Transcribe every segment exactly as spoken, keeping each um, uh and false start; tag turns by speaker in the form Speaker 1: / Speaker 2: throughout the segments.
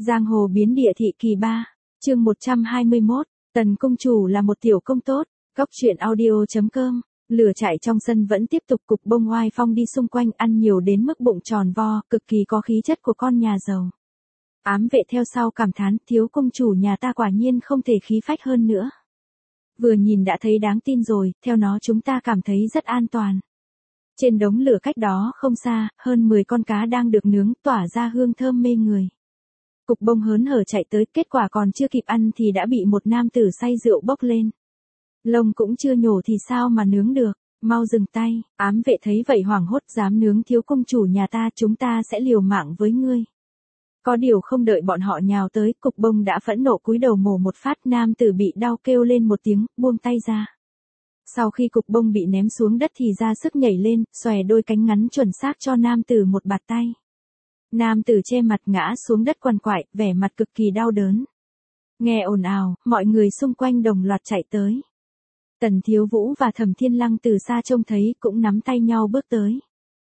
Speaker 1: Giang hồ biến địa thị kỳ ba, chương một trăm hai mươi mốt, Tần công chủ là một tiểu công tốt, góc truyện audio chấm com, lửa chạy trong sân vẫn tiếp tục cục bông oai phong đi xung quanh ăn nhiều đến mức bụng tròn vo, cực kỳ có khí chất của con nhà giàu. Ám vệ theo sau cảm thán, thiếu công chủ nhà ta quả nhiên không thể khí phách hơn nữa. Vừa nhìn đã thấy đáng tin rồi, theo nó chúng ta cảm thấy rất an toàn. Trên đống lửa cách đó không xa, hơn mười con cá đang được nướng, tỏa ra hương thơm mê người. Cục bông hớn hở chạy tới, kết quả còn chưa kịp ăn thì đã bị một nam tử say rượu bốc lên. Lông cũng chưa nhổ thì sao mà nướng được, mau dừng tay. Ám vệ thấy vậy hoảng hốt, dám nướng thiếu công chủ nhà ta, chúng ta sẽ liều mạng với ngươi. Có điều không đợi bọn họ nhào tới, cục bông đã phẫn nộ cúi đầu mổ một phát, nam tử bị đau kêu lên một tiếng, buông tay ra. Sau khi cục bông bị ném xuống đất thì ra sức nhảy lên, xòe đôi cánh ngắn chuẩn xác cho nam tử một bạt tay. Nam tử che mặt ngã xuống đất quằn quại, vẻ mặt cực kỳ đau đớn. Nghe ồn ào, mọi người xung quanh đồng loạt chạy tới. Tần Thiếu Vũ và Thẩm Thiên Lăng từ xa trông thấy cũng nắm tay nhau bước tới.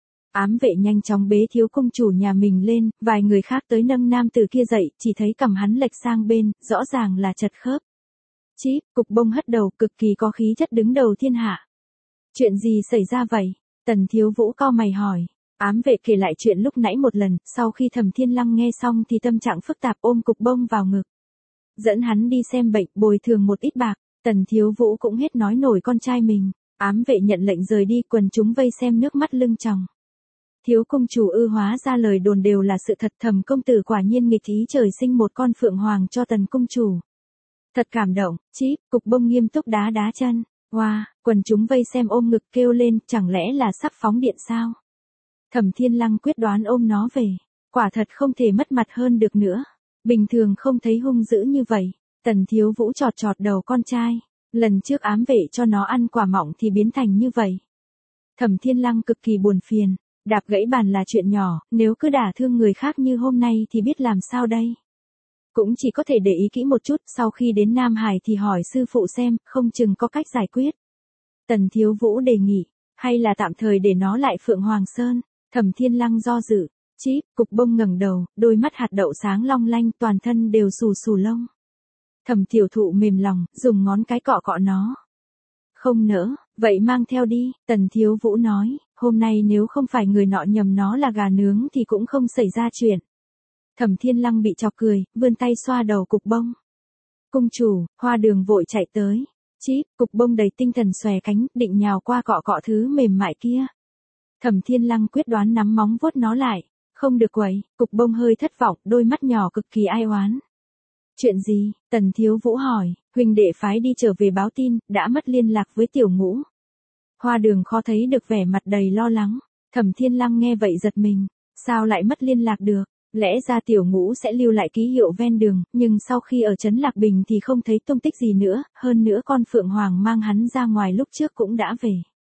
Speaker 1: Ám vệ nhanh chóng bế thiếu công chủ nhà mình lên, vài người khác tới nâng nam tử kia dậy, chỉ thấy cằm hắn lệch sang bên, rõ ràng là chật khớp. Chíp, cục bông hất đầu, cực kỳ có khí chất đứng đầu thiên hạ. Chuyện gì xảy ra vậy? Tần Thiếu Vũ cau mày hỏi. Ám vệ kể lại chuyện lúc nãy một lần, sau khi Thẩm Thiên Lăng nghe xong thì tâm trạng phức tạp, ôm cục bông vào ngực. Dẫn hắn đi xem bệnh, bồi thường một ít bạc. Tần Thiếu Vũ cũng hết nói nổi con trai mình. Ám vệ nhận lệnh rời đi, quần chúng vây xem nước mắt lưng tròng. Thiếu công chủ ư, hóa ra lời đồn đều là sự thật, Thẩm công tử quả nhiên nghịch ý trời sinh một con phượng hoàng cho Tần công chủ. Thật cảm động. Chíp, cục bông nghiêm túc đá đá chân. Wow, quần chúng vây xem ôm ngực kêu lên, chẳng lẽ là sắp phóng điện sao? Thẩm Thiên Lăng quyết đoán ôm nó về. Quả thật không thể mất mặt hơn được nữa. Bình thường không thấy hung dữ như vậy. Tần Thiếu Vũ chọt chọt đầu con trai. Lần trước ám vệ cho nó ăn quả mọng thì biến thành như vậy. Thẩm Thiên Lăng cực kỳ buồn phiền. Đạp gãy bàn là chuyện nhỏ, nếu cứ đả thương người khác như hôm nay thì biết làm sao đây. Cũng chỉ có thể để ý kỹ một chút, sau khi đến Nam Hải thì hỏi sư phụ xem, không chừng có cách giải quyết. Tần Thiếu Vũ đề nghị, hay là tạm thời để nó lại Phượng Hoàng Sơn. Thẩm Thiên Lăng do dự. Chíp, cục bông ngẩng đầu, đôi mắt hạt đậu sáng long lanh, toàn thân đều xù xù lông. Thẩm Tiểu Thụ mềm lòng, dùng ngón cái cọ cọ nó. Không nỡ, vậy mang theo đi. Tần Thiếu Vũ nói, hôm nay nếu không phải người nọ nhầm nó là gà nướng thì cũng không xảy ra chuyện. Thẩm Thiên Lăng bị chọc cười, vươn tay xoa đầu cục bông. Cung chủ, Hoa Đường vội chạy tới. Chíp, cục bông đầy tinh thần xòe cánh, định nhào qua cọ cọ thứ mềm mại kia. Thẩm Thiên Lăng quyết đoán nắm móng vuốt nó lại. Không được quấy. Cục bông hơi thất vọng, đôi mắt nhỏ cực kỳ ai oán. Chuyện gì? Tần Thiếu Vũ hỏi. Huynh đệ phái đi trở về báo tin, đã mất liên lạc với Tiểu Ngũ. Hoa Đường khó thấy được vẻ mặt đầy lo lắng. Thẩm Thiên Lăng nghe vậy giật mình. Sao lại mất liên lạc được? Lẽ ra Tiểu Ngũ sẽ lưu lại ký hiệu ven đường, nhưng sau khi ở trấn Lạc Bình thì không thấy tung tích gì nữa, hơn nữa con Phượng Hoàng mang hắn ra ngoài lúc trước cũng đã về.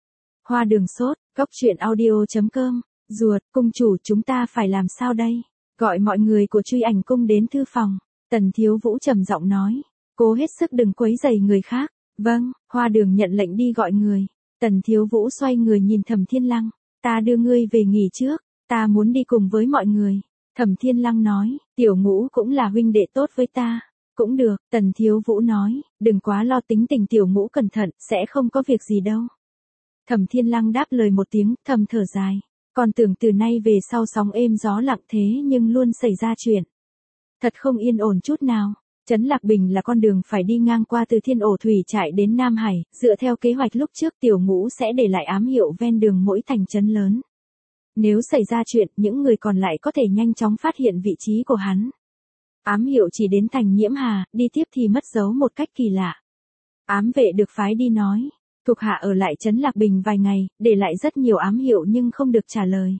Speaker 1: Hoa Đường sốt, góc truyện audio chấm com, ruột, cung chủ chúng ta phải làm sao đây? Gọi mọi người của Truy Ảnh cung đến thư phòng. Tần Thiếu Vũ trầm giọng nói, cố hết sức đừng quấy rầy người khác. Vâng, Hoa Đường nhận lệnh đi gọi người. Tần Thiếu Vũ xoay người nhìn Thẩm Thiên Lăng, ta đưa ngươi về nghỉ trước, ta muốn đi cùng với mọi người. Thẩm Thiên Lăng nói, Tiểu Ngũ cũng là huynh đệ tốt với ta. Cũng được, Tần Thiếu Vũ nói, đừng quá lo, tính tình Tiểu Ngũ cẩn thận, sẽ không có việc gì đâu. Thẩm Thiên Lăng đáp lời một tiếng, thầm thở dài. Còn tưởng từ nay về sau sóng êm gió lặng thế nhưng luôn xảy ra chuyện. Thật không yên ổn chút nào. Trấn Lạc Bình là con đường phải đi ngang qua từ Thiên Ổ Thủy Trại đến Nam Hải, dựa theo kế hoạch lúc trước Tiểu Ngũ sẽ để lại ám hiệu ven đường mỗi thành trấn lớn. Nếu xảy ra chuyện, những người còn lại có thể nhanh chóng phát hiện vị trí của hắn. Ám hiệu chỉ đến thành Nhiễm Hà, đi tiếp thì mất dấu một cách kỳ lạ. Ám vệ được phái đi nói, thuộc hạ ở lại trấn Lạc Bình vài ngày, để lại rất nhiều ám hiệu nhưng không được trả lời.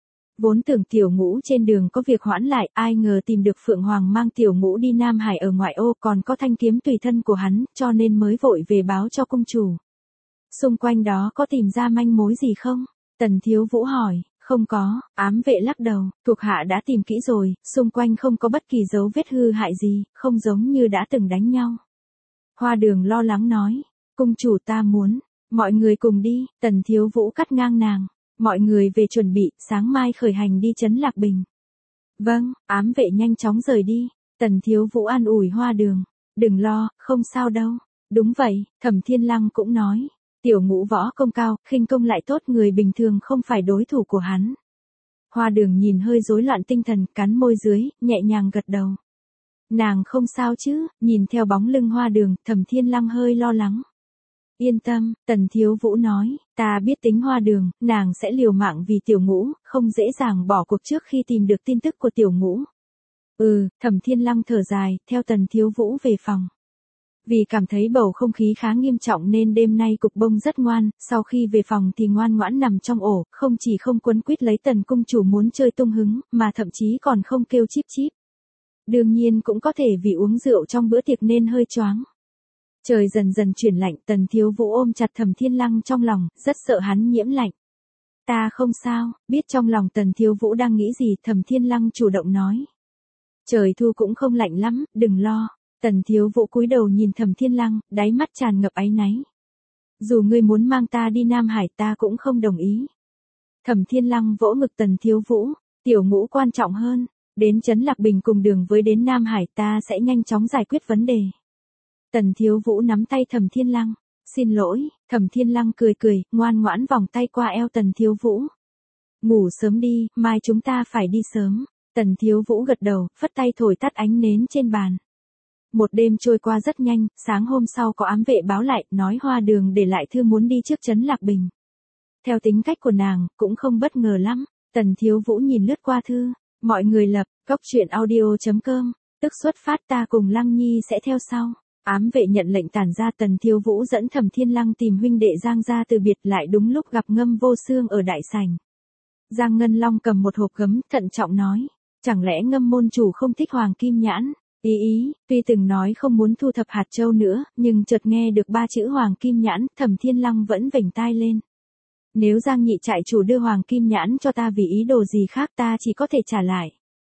Speaker 1: Vốn tưởng Tiểu Ngũ trên đường có việc hoãn lại, ai ngờ tìm được Phượng Hoàng mang Tiểu Ngũ đi Nam Hải ở ngoại ô, còn có thanh kiếm tùy thân của hắn, cho nên mới vội về báo cho cung chủ. Xung quanh đó có tìm ra manh mối gì không? Tần Thiếu Vũ hỏi. Không có, ám vệ lắc đầu, thuộc hạ đã tìm kỹ rồi, xung quanh không có bất kỳ dấu vết hư hại gì, không giống như đã từng đánh nhau. Hoa Đường lo lắng nói, cung chủ ta muốn, mọi người cùng đi. Tần Thiếu Vũ cắt ngang nàng, mọi người về chuẩn bị, sáng mai khởi hành đi trấn Lạc Bình. Vâng, ám vệ nhanh chóng rời đi. Tần Thiếu Vũ an ủi Hoa Đường. Đừng lo, không sao đâu. Đúng vậy, Thẩm Thiên Lăng cũng nói. Tiểu Ngũ võ công cao, khinh công lại tốt, người bình thường không phải đối thủ của hắn. Hoa Đường nhìn hơi rối loạn tinh thần, cắn môi dưới, nhẹ nhàng gật đầu. Nàng không sao chứ, nhìn theo bóng lưng Hoa Đường, Thẩm Thiên Lăng hơi lo lắng. Yên tâm, Tần Thiếu Vũ nói, ta biết tính Hoa Đường, nàng sẽ liều mạng vì Tiểu Ngũ, không dễ dàng bỏ cuộc trước khi tìm được tin tức của Tiểu Ngũ. Ừ, Thẩm Thiên Lăng thở dài, theo Tần Thiếu Vũ về phòng. Vì cảm thấy bầu không khí khá nghiêm trọng nên đêm nay Cục Bông rất ngoan, sau khi về phòng thì ngoan ngoãn nằm trong ổ, không chỉ không quấn quýt lấy Tần cung chủ muốn chơi tung hứng, mà thậm chí còn không kêu chíp chíp. Đương nhiên cũng có thể vì uống rượu trong bữa tiệc nên hơi choáng. Trời dần dần chuyển lạnh, Tần Thiếu Vũ ôm chặt Thẩm Thiên Lăng trong lòng, rất sợ hắn nhiễm lạnh. Ta không sao, biết trong lòng Tần Thiếu Vũ đang nghĩ gì, Thẩm Thiên Lăng chủ động nói. Trời thu cũng không lạnh lắm, đừng lo. Tần Thiếu Vũ cúi đầu nhìn Thẩm Thiên Lăng, đáy mắt tràn ngập áy náy. Dù ngươi muốn mang ta đi Nam Hải ta cũng không đồng ý. Thẩm Thiên Lăng vỗ ngực Tần Thiếu Vũ, Tiểu Ngũ quan trọng hơn, đến Trấn Lạc Bình cùng đường với đến Nam Hải ta sẽ nhanh chóng giải quyết vấn đề. Tần Thiếu Vũ nắm tay Thẩm Thiên Lăng, xin lỗi, Thẩm Thiên Lăng cười cười, ngoan ngoãn vòng tay qua eo Tần Thiếu Vũ. Ngủ sớm đi, mai chúng ta phải đi sớm. Tần Thiếu Vũ gật đầu, phất tay thổi tắt ánh nến trên bàn. Một đêm trôi qua rất nhanh, sáng hôm sau có ám vệ báo lại, nói Hoa Đường để lại thư muốn đi trước Trấn Lạc Bình. Theo tính cách của nàng, cũng không bất ngờ lắm, Tần Thiếu Vũ nhìn lướt qua thư, mọi người lập, cốc truyện audio chấm com, tức xuất phát ta cùng Lăng Nhi sẽ theo sau. Ám vệ nhận lệnh tản ra, Tần Thiếu Vũ dẫn Thẩm Thiên Lăng tìm huynh đệ Giang gia từ biệt, lại đúng lúc gặp Ngâm Vô Xương ở đại sảnh. Giang Ngân Long cầm một hộp gấm, thận trọng nói, chẳng lẽ Ngâm môn chủ không thích hoàng kim nhãn? Ý ý, tuy từng nói không muốn thu thập hạt châu nữa, nhưng chợt nghe được ba chữ hoàng kim nhãn, Thẩm Thiên Lăng vẫn vểnh tai lên. Nếu Giang nhị trại chủ đưa hoàng kim nhãn cho ta vì ý đồ gì khác ta chỉ có thể trả lại.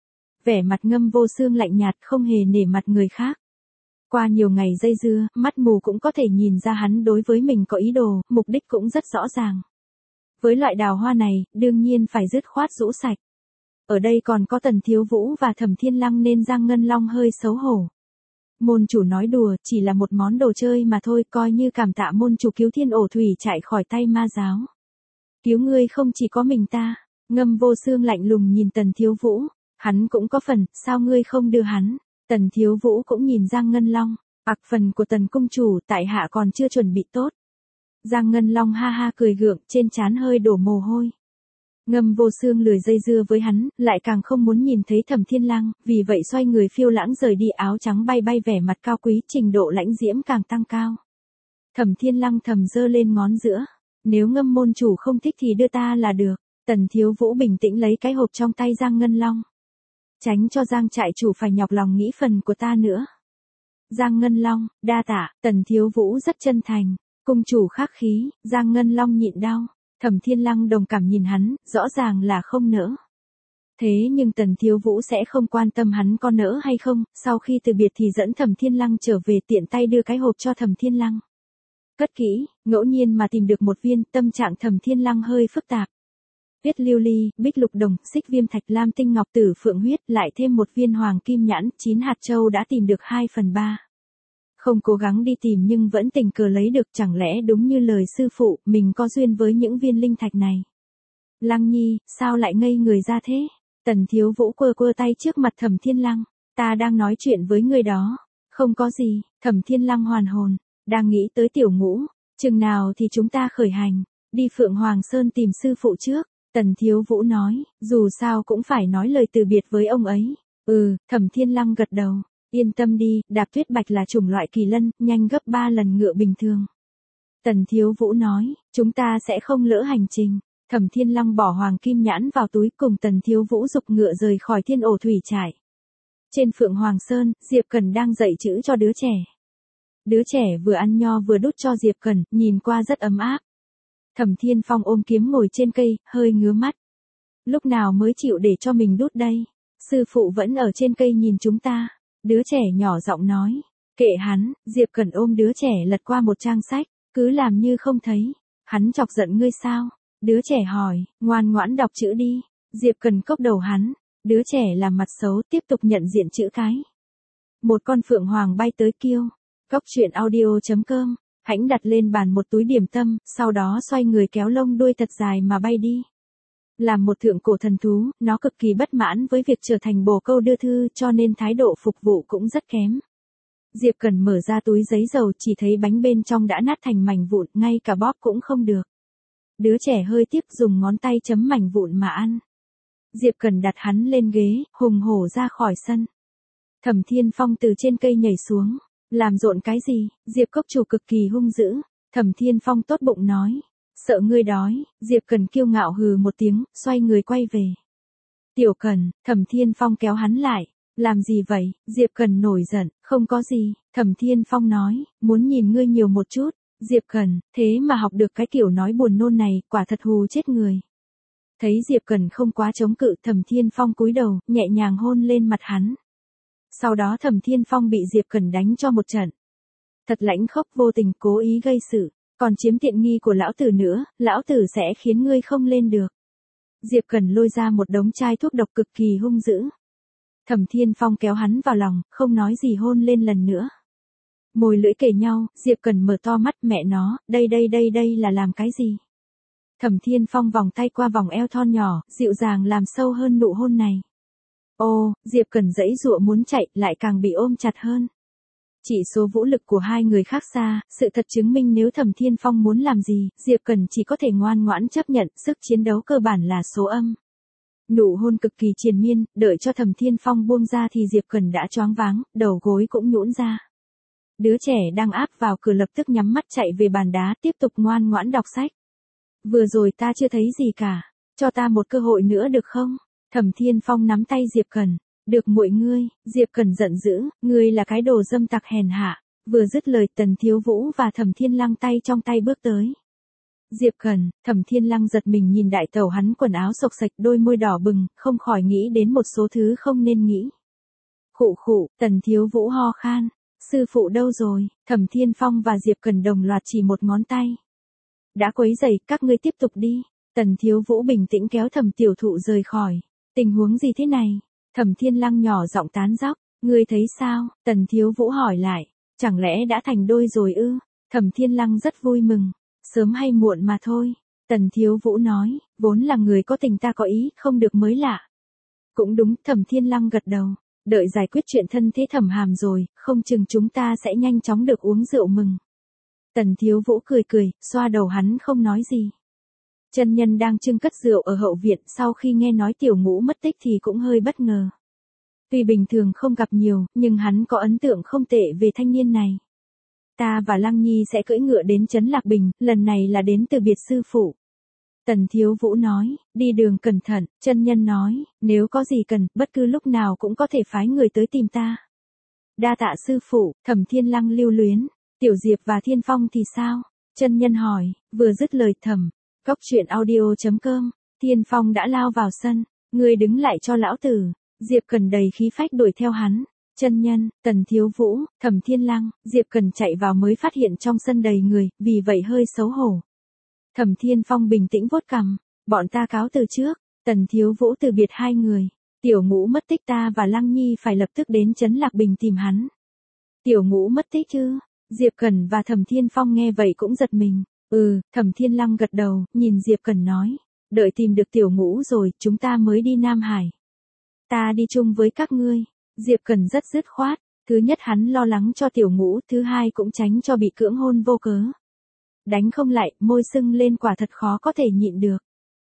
Speaker 1: Vẻ mặt Ngâm Vô Xương lạnh nhạt, không hề nể mặt người khác. Qua nhiều ngày dây dưa, mắt mù cũng có thể nhìn ra hắn đối với mình có ý đồ, mục đích cũng rất rõ ràng. Với loại đào hoa này, đương nhiên phải dứt khoát rũ sạch. Ở đây còn có Tần Thiếu Vũ và Thẩm Thiên Lăng nên Giang Ngân Long hơi xấu hổ. Môn chủ nói đùa, chỉ là một món đồ chơi mà thôi, coi như cảm tạ môn chủ cứu Thiên Ổ Thủy chạy khỏi tay ma giáo. Cứu ngươi không chỉ có mình ta. Ngâm Vô Xương lạnh lùng nhìn Tần Thiếu Vũ, hắn cũng có phần, sao ngươi không đưa hắn? Tần Thiếu Vũ cũng nhìn Giang Ngân Long, ặc phần của Tần cung chủ tại hạ còn chưa chuẩn bị tốt. Giang Ngân Long ha ha cười gượng, trên trán hơi đổ mồ hôi. Ngâm Vô Xương lười dây dưa với hắn, lại càng không muốn nhìn thấy Thẩm Thiên Lăng, vì vậy xoay người phiêu lãng rời đi, áo trắng bay bay, vẻ mặt cao quý, trình độ lãnh diễm càng tăng cao. Thẩm Thiên Lăng thầm giơ lên ngón giữa, nếu Ngâm môn chủ không thích thì đưa ta là được. Tần Thiếu Vũ bình tĩnh lấy cái hộp trong tay Giang Ngân Long. Tránh cho Giang trại chủ phải nhọc lòng nghĩ phần của ta nữa. Giang Ngân Long, đa tạ. Tần Thiếu Vũ rất chân thành. Cung chủ khắc khí. Giang Ngân Long nhịn đau. Thẩm Thiên Lăng đồng cảm nhìn hắn, rõ ràng là không nỡ. Thế nhưng Tần Thiếu Vũ sẽ không quan tâm hắn có nỡ hay không, sau khi từ biệt thì dẫn Thẩm Thiên Lăng trở về, tiện tay đưa cái hộp cho Thẩm Thiên Lăng. Cất kỹ, ngẫu nhiên mà tìm được một viên, tâm trạng Thẩm Thiên Lăng hơi phức tạp. Viết lưu ly, bích lục đồng, xích viêm thạch, lam tinh ngọc, tử phượng huyết, lại thêm một viên hoàng kim nhãn, chín hạt châu đã tìm được hai phần ba. Không cố gắng đi tìm nhưng vẫn tình cờ lấy được, chẳng lẽ đúng như lời sư phụ, mình có duyên với những viên linh thạch này. Lăng Nhi, sao lại ngây người ra thế? Tần Thiếu Vũ quơ quơ tay trước mặt Thẩm Thiên Lăng, ta đang nói chuyện với người đó. Không có gì. Thẩm Thiên Lăng hoàn hồn, đang nghĩ tới Tiểu Ngũ, chừng nào thì chúng ta khởi hành, đi Phượng Hoàng Sơn tìm sư phụ trước. Tần Thiếu Vũ nói, dù sao cũng phải nói lời từ biệt với ông ấy. Ừ, Thẩm Thiên Lăng gật đầu, yên tâm đi, đạp tuyết bạch là chủng loại kỳ lân, nhanh gấp ba lần ngựa bình thường. Tần Thiếu Vũ nói, chúng ta sẽ không lỡ hành trình. Thẩm Thiên Lăng bỏ hoàng kim nhãn vào túi, cùng Tần Thiếu Vũ dục ngựa rời khỏi Thiên Ổ Thủy trại. Trên Phượng Hoàng Sơn, Diệp Cẩn đang dạy chữ cho đứa trẻ. Đứa trẻ vừa ăn nho vừa đút cho Diệp Cẩn, nhìn qua rất ấm áp. Thẩm Thiên Phong ôm kiếm ngồi trên cây, hơi ngứa mắt. Lúc nào mới chịu để cho mình đút đây? Sư phụ vẫn ở trên cây nhìn chúng ta. Đứa trẻ nhỏ giọng nói. Kệ hắn. Diệp Cẩn ôm đứa trẻ lật qua một trang sách, cứ làm như không thấy. Hắn chọc giận ngươi sao? Đứa trẻ hỏi, ngoan ngoãn đọc chữ đi. Diệp Cẩn cốc đầu hắn. Đứa trẻ làm mặt xấu tiếp tục nhận diện chữ cái. Một con phượng hoàng bay tới kêu. Góc truyện audio.com, Hãnh đặt lên bàn một túi điểm tâm, sau đó xoay người kéo lông đuôi thật dài mà bay đi. Làm một thượng cổ thần thú, nó cực kỳ bất mãn với việc trở thành bồ câu đưa thư cho nên thái độ phục vụ cũng rất kém. Diệp Cần mở ra túi giấy dầu chỉ thấy bánh bên trong đã nát thành mảnh vụn, ngay cả bóp cũng không được. Đứa trẻ hơi tiếc dùng ngón tay chấm mảnh vụn mà ăn. Diệp Cần đặt hắn lên ghế, hùng hổ ra khỏi sân. Thẩm Thiên Phong từ trên cây nhảy xuống. Làm rộn cái gì? Diệp Cốc Chủ cực kỳ hung dữ. Thẩm Thiên Phong tốt bụng nói. Sợ ngươi đói. Diệp Cần kiêu ngạo hừ một tiếng, xoay người quay về. Tiểu Cần, Thẩm Thiên Phong kéo hắn lại. Làm gì vậy? Diệp Cần nổi giận. Không có gì. Thẩm Thiên Phong nói, muốn nhìn ngươi nhiều một chút. Diệp Cần, thế mà học được cái kiểu nói buồn nôn này, quả thật hù chết người. Thấy Diệp Cần không quá chống cự, Thẩm Thiên Phong cúi đầu, nhẹ nhàng hôn lên mặt hắn. Sau đó Thẩm Thiên Phong bị Diệp Cần đánh cho một trận. Thật lãnh khốc, vô tình, cố ý gây sự, còn chiếm tiện nghi của lão tử nữa, lão tử sẽ khiến ngươi không lên được. Diệp Cần lôi ra một đống chai thuốc độc cực kỳ hung dữ. Thẩm Thiên Phong kéo hắn vào lòng, không nói gì hôn lên lần nữa. Môi lưỡi kề nhau, Diệp Cần mở to mắt, mẹ nó, đây đây đây đây là làm cái gì? Thẩm Thiên Phong vòng tay qua vòng eo thon nhỏ, dịu dàng làm sâu hơn nụ hôn này. Ô, Diệp Cần giãy giụa muốn chạy, lại càng bị ôm chặt hơn. Chỉ số vũ lực của hai người khác xa, sự thật chứng minh nếu Thẩm Thiên Phong muốn làm gì, Diệp Cần chỉ có thể ngoan ngoãn chấp nhận, sức chiến đấu cơ bản là số âm. Nụ hôn cực kỳ triền miên, đợi cho Thẩm Thiên Phong buông ra thì Diệp Cần đã choáng váng, đầu gối cũng nhũn ra. Đứa trẻ đang áp vào cửa lập tức nhắm mắt chạy về bàn đá, tiếp tục ngoan ngoãn đọc sách. Vừa rồi ta chưa thấy gì cả, cho ta một cơ hội nữa được không? Thẩm Thiên Phong nắm tay Diệp Cần. Được muội ngươi. Diệp Cần giận dữ, ngươi là cái đồ dâm tặc hèn hạ. Vừa dứt lời, Tần Thiếu Vũ và Thẩm Thiên Lăng tay trong tay bước tới. Diệp Cần, Thẩm Thiên Lăng giật mình nhìn đại tẩu hắn quần áo xộc xạch, đôi môi đỏ bừng, không khỏi nghĩ đến một số thứ không nên nghĩ. Khụ khụ, Tần Thiếu Vũ ho khan. Sư phụ đâu rồi? Thẩm Thiên Phong và Diệp Cần đồng loạt chỉ một ngón tay. Đã quấy rầy, các ngươi tiếp tục đi. Tần Thiếu Vũ bình tĩnh kéo Thẩm Tiểu Thụ rời khỏi. Tình huống gì thế này? Thẩm Thiên Lăng nhỏ giọng tán dóc. Ngươi thấy sao? Tần Thiếu Vũ hỏi lại. Chẳng lẽ đã thành đôi rồi ư? Thẩm Thiên Lăng rất vui mừng. Sớm hay muộn mà thôi. Tần Thiếu Vũ nói. Vốn là người có tình ta có ý, không được mới lạ. Cũng đúng, Thẩm Thiên Lăng gật đầu. Đợi giải quyết chuyện thân thế Thẩm Hàm rồi, không chừng chúng ta sẽ nhanh chóng được uống rượu mừng. Tần Thiếu Vũ cười cười, xoa đầu hắn không nói gì. Chân nhân đang trưng cất rượu ở hậu viện, sau khi nghe nói Tiểu Ngũ mất tích thì cũng hơi bất ngờ. Tuy bình thường không gặp nhiều, nhưng hắn có ấn tượng không tệ về thanh niên này. Ta và Lăng Nhi sẽ cưỡi ngựa đến Trấn Lạc Bình, lần này là đến từ biệt sư phụ. Tần Thiếu Vũ nói, đi đường cẩn thận, chân nhân nói, nếu có gì cần, bất cứ lúc nào cũng có thể phái người tới tìm ta. Đa tạ sư phụ. Thẩm Thiên Lăng lưu luyến. Tiểu Diệp và Thiên Phong thì sao? Chân nhân hỏi, vừa dứt lời thầm. Góc truyện audio.com, Thiên Phong đã lao vào sân, ngươi đứng lại cho lão tử. Diệp Cần đầy khí phách đuổi theo hắn. Chân nhân, Tần Thiếu Vũ, Thẩm Thiên Lăng, Diệp Cần chạy vào mới phát hiện trong sân đầy người, vì vậy hơi xấu hổ. Thẩm Thiên Phong bình tĩnh vuốt cằm, bọn ta cáo từ trước. Tần Thiếu Vũ từ biệt hai người. Tiểu Ngũ mất tích, ta và Lăng Nhi phải lập tức đến Trấn Lạc Bình tìm hắn. Tiểu Ngũ mất tích chứ? Diệp Cần và Thẩm Thiên Phong nghe vậy cũng giật mình. Ừ, Thẩm Thiên Lăng gật đầu, nhìn Diệp Cần nói. Đợi tìm được Tiểu Ngũ rồi, chúng ta mới đi Nam Hải. Ta đi chung với các ngươi. Diệp Cần rất dứt khoát. Thứ nhất hắn lo lắng cho Tiểu Ngũ, thứ hai cũng tránh cho bị cưỡng hôn vô cớ. Đánh không lại, môi sưng lên quả thật khó có thể nhịn được.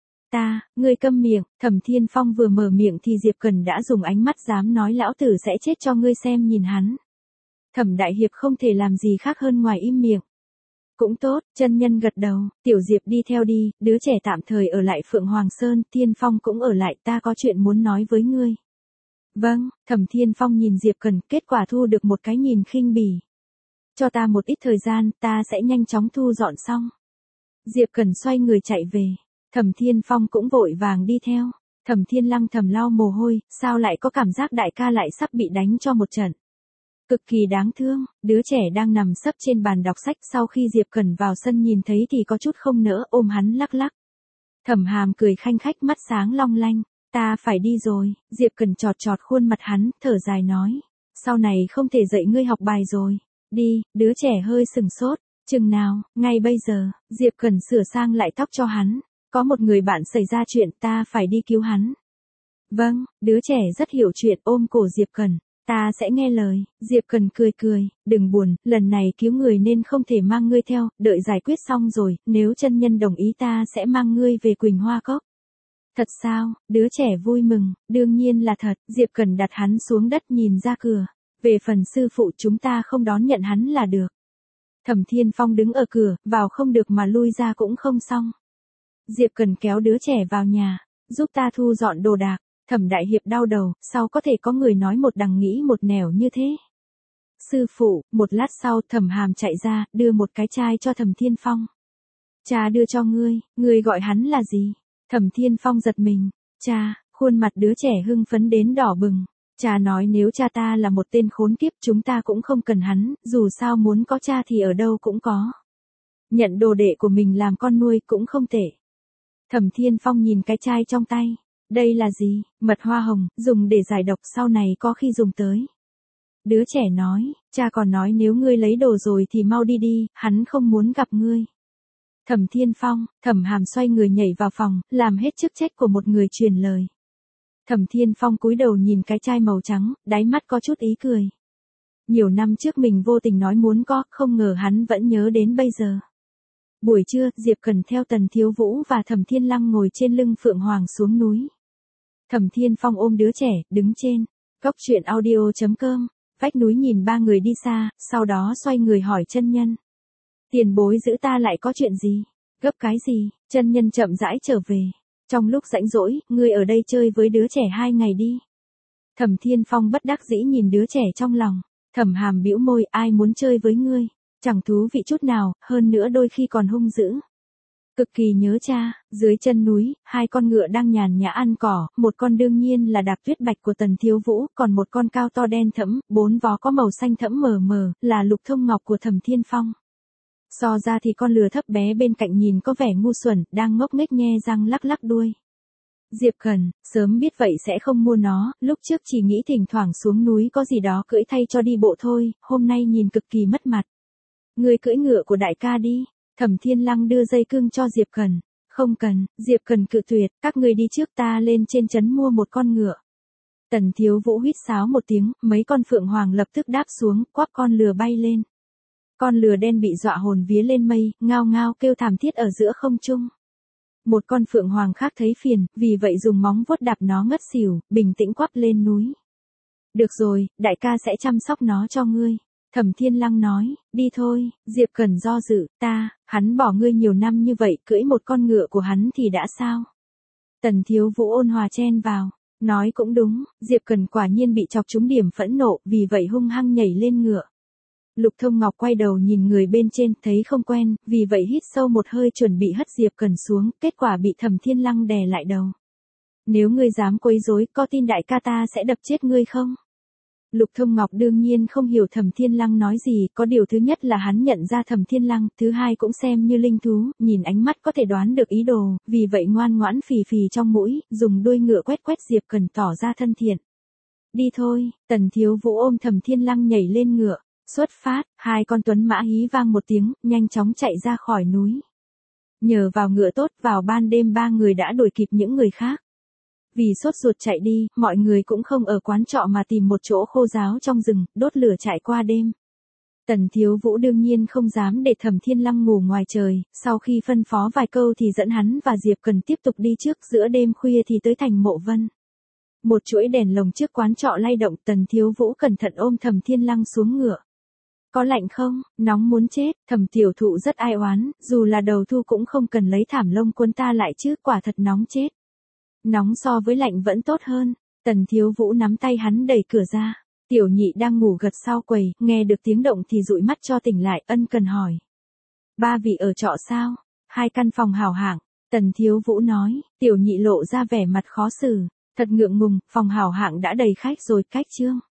Speaker 1: Ta, ngươi câm miệng. Thẩm Thiên Phong vừa mở miệng thì Diệp Cần đã dùng ánh mắt dám nói lão tử sẽ chết cho ngươi xem nhìn hắn. Thẩm Đại Hiệp không thể làm gì khác hơn ngoài im miệng. Cũng tốt, chân nhân gật đầu. Tiểu Diệp đi theo đi, đứa trẻ tạm thời ở lại Phượng Hoàng Sơn, Thiên Phong cũng ở lại, ta có chuyện muốn nói với ngươi. Vâng. Thẩm Thiên Phong nhìn Diệp Cần, kết quả thu được một cái nhìn khinh bỉ. Cho ta một ít thời gian, ta sẽ nhanh chóng thu dọn xong. Diệp Cần xoay người chạy về. Thẩm Thiên Phong cũng vội vàng đi theo. Thẩm Thiên Lăng thầm lau mồ hôi, sao lại có cảm giác đại ca lại sắp bị đánh cho một trận. Cực kỳ đáng thương, đứa trẻ đang nằm sấp trên bàn đọc sách, sau khi Diệp Cần vào sân nhìn thấy thì có chút không nỡ, ôm hắn lắc lắc. Thẩm Hàm cười khanh khách, mắt sáng long lanh. Ta phải đi rồi, Diệp Cần chọt chọt khuôn mặt hắn, thở dài nói. Sau này không thể dạy ngươi học bài rồi. Đi, đứa trẻ hơi sừng sốt. Chừng nào, ngay bây giờ, Diệp Cần sửa sang lại tóc cho hắn. Có một người bạn xảy ra chuyện, ta phải đi cứu hắn. Vâng, đứa trẻ rất hiểu chuyện, ôm cổ Diệp Cần. Ta sẽ nghe lời. Diệp Cần cười cười, đừng buồn, lần này cứu người nên không thể mang ngươi theo, đợi giải quyết xong rồi, nếu chân nhân đồng ý ta sẽ mang ngươi về Quỳnh Hoa Cốc. Thật sao? Đứa trẻ vui mừng, đương nhiên là thật. Diệp Cần đặt hắn xuống đất nhìn ra cửa. Về phần sư phụ chúng ta không đón nhận hắn là được. Thẩm Thiên Phong đứng ở cửa, vào không được mà lui ra cũng không xong. Diệp Cần kéo đứa trẻ vào nhà, giúp ta thu dọn đồ đạc. Thẩm Đại Hiệp đau đầu, sao có thể có người nói một đằng nghĩ một nẻo như thế? Sư phụ, một lát sau Thẩm Hàm chạy ra, đưa một cái chai cho Thẩm Thiên Phong. Cha đưa cho ngươi, ngươi gọi hắn là gì? Thẩm Thiên Phong giật mình. Cha, khuôn mặt đứa trẻ hưng phấn đến đỏ bừng. Cha nói nếu cha ta là một tên khốn kiếp chúng ta cũng không cần hắn, dù sao muốn có cha thì ở đâu cũng có. Nhận đồ đệ của mình làm con nuôi cũng không tệ. Thẩm Thiên Phong nhìn cái chai trong tay. Đây là gì? Mật hoa hồng, dùng để giải độc sau này có khi dùng tới. Đứa trẻ nói, cha còn nói nếu ngươi lấy đồ rồi thì mau đi đi, hắn không muốn gặp ngươi. Thẩm Thiên Phong, Thẩm Hàm xoay người nhảy vào phòng, làm hết chức trách của một người truyền lời. Thẩm Thiên Phong cúi đầu nhìn cái chai màu trắng, đáy mắt có chút ý cười. Nhiều năm trước mình vô tình nói muốn có, không ngờ hắn vẫn nhớ đến bây giờ. Buổi trưa, Diệp Cần theo Tần Thiếu Vũ và Thẩm Thiên Lăng ngồi trên lưng Phượng Hoàng xuống núi. Thẩm Thiên Phong ôm đứa trẻ, đứng trên góc truyện audio chấm com, vách núi nhìn ba người đi xa, sau đó xoay người hỏi chân nhân. Tiền bối giữ ta lại có chuyện gì? Gấp cái gì? Chân nhân chậm rãi trở về. Trong lúc rảnh rỗi, ngươi ở đây chơi với đứa trẻ hai ngày đi. Thẩm Thiên Phong bất đắc dĩ nhìn đứa trẻ trong lòng. Thẩm Hàm bĩu môi, ai muốn chơi với ngươi? Chẳng thú vị chút nào, hơn nữa đôi khi còn hung dữ. Cực kỳ nhớ cha. Dưới chân núi, hai con ngựa đang nhàn nhã ăn cỏ, một con đương nhiên là Đạp Tuyết Bạch của Tần Thiếu Vũ, còn một con cao to đen thẫm, bốn vó có màu xanh thẫm mờ mờ, là Lục Thông Ngọc của Thẩm Thiên Phong. So ra thì con lừa thấp bé bên cạnh nhìn có vẻ ngu xuẩn, đang ngốc nghếch nhe răng lắc lắc đuôi. Diệp Cần, sớm biết vậy sẽ không mua nó, lúc trước chỉ nghĩ thỉnh thoảng xuống núi có gì đó cưỡi thay cho đi bộ thôi, hôm nay nhìn cực kỳ mất mặt. Người cưỡi ngựa của đại ca đi. Thẩm Thiên Lăng đưa dây cương cho Diệp Cần. Không cần, Diệp Cần cự tuyệt, các người đi trước ta lên trên trấn mua một con ngựa. Tần Thiếu Vũ huýt sáo một tiếng, mấy con phượng hoàng lập tức đáp xuống, quắp con lừa bay lên. Con lừa đen bị dọa hồn vía lên mây, ngao ngao kêu thảm thiết ở giữa không trung. Một con phượng hoàng khác thấy phiền, vì vậy dùng móng vuốt đạp nó ngất xỉu, bình tĩnh quắp lên núi. Được rồi, đại ca sẽ chăm sóc nó cho ngươi. Thẩm Thiên Lăng nói, đi thôi. Diệp Cần do dự, ta, hắn bỏ ngươi nhiều năm như vậy, cưỡi một con ngựa của hắn thì đã sao? Tần Thiếu Vũ ôn hòa chen vào, nói cũng đúng, Diệp Cần quả nhiên bị chọc trúng điểm phẫn nộ, vì vậy hung hăng nhảy lên ngựa. Lục Thông Ngọc quay đầu nhìn người bên trên, thấy không quen, vì vậy hít sâu một hơi chuẩn bị hất Diệp Cần xuống, kết quả bị Thẩm Thiên Lăng đè lại đầu. Nếu ngươi dám quấy rối, có tin đại ca ta sẽ đập chết ngươi không? Lục Thông Ngọc đương nhiên không hiểu Thẩm Thiên Lăng nói gì, có điều thứ nhất là hắn nhận ra Thẩm Thiên Lăng, thứ hai cũng xem như linh thú, nhìn ánh mắt có thể đoán được ý đồ, vì vậy ngoan ngoãn phì phì trong mũi, dùng đuôi ngựa quét quét Diệp Cần tỏ ra thân thiện. Đi thôi. Tần Thiếu Vũ ôm Thẩm Thiên Lăng nhảy lên ngựa, xuất phát, hai con tuấn mã hí vang một tiếng, nhanh chóng chạy ra khỏi núi. Nhờ vào ngựa tốt, vào ban đêm ba người đã đuổi kịp những người khác. Vì sốt ruột chạy đi, mọi người cũng không ở quán trọ mà tìm một chỗ khô ráo trong rừng, đốt lửa chạy qua đêm. Tần Thiếu Vũ đương nhiên không dám để Thẩm Thiên Lăng ngủ ngoài trời, sau khi phân phó vài câu thì dẫn hắn và Diệp Cần tiếp tục đi trước, giữa đêm khuya thì tới thành Mộ Vân. Một chuỗi đèn lồng trước quán trọ lay động, Tần Thiếu Vũ cẩn thận ôm Thẩm Thiên Lăng xuống ngựa. Có lạnh không? Nóng muốn chết. Thẩm Tiểu Thụ rất ai oán, dù là đầu thu cũng không cần lấy thảm lông quấn ta lại chứ, quả thật nóng chết. Nóng so với lạnh vẫn tốt hơn. Tần Thiếu Vũ nắm tay hắn đẩy cửa ra. Tiểu Nhị đang ngủ gật sau quầy, nghe được tiếng động thì dụi mắt cho tỉnh lại, ân cần hỏi. Ba vị ở trọ sao? Hai căn phòng hào hạng. Tần Thiếu Vũ nói. Tiểu Nhị lộ ra vẻ mặt khó xử. Thật ngượng ngùng, phòng hào hạng đã đầy khách rồi, cách chương.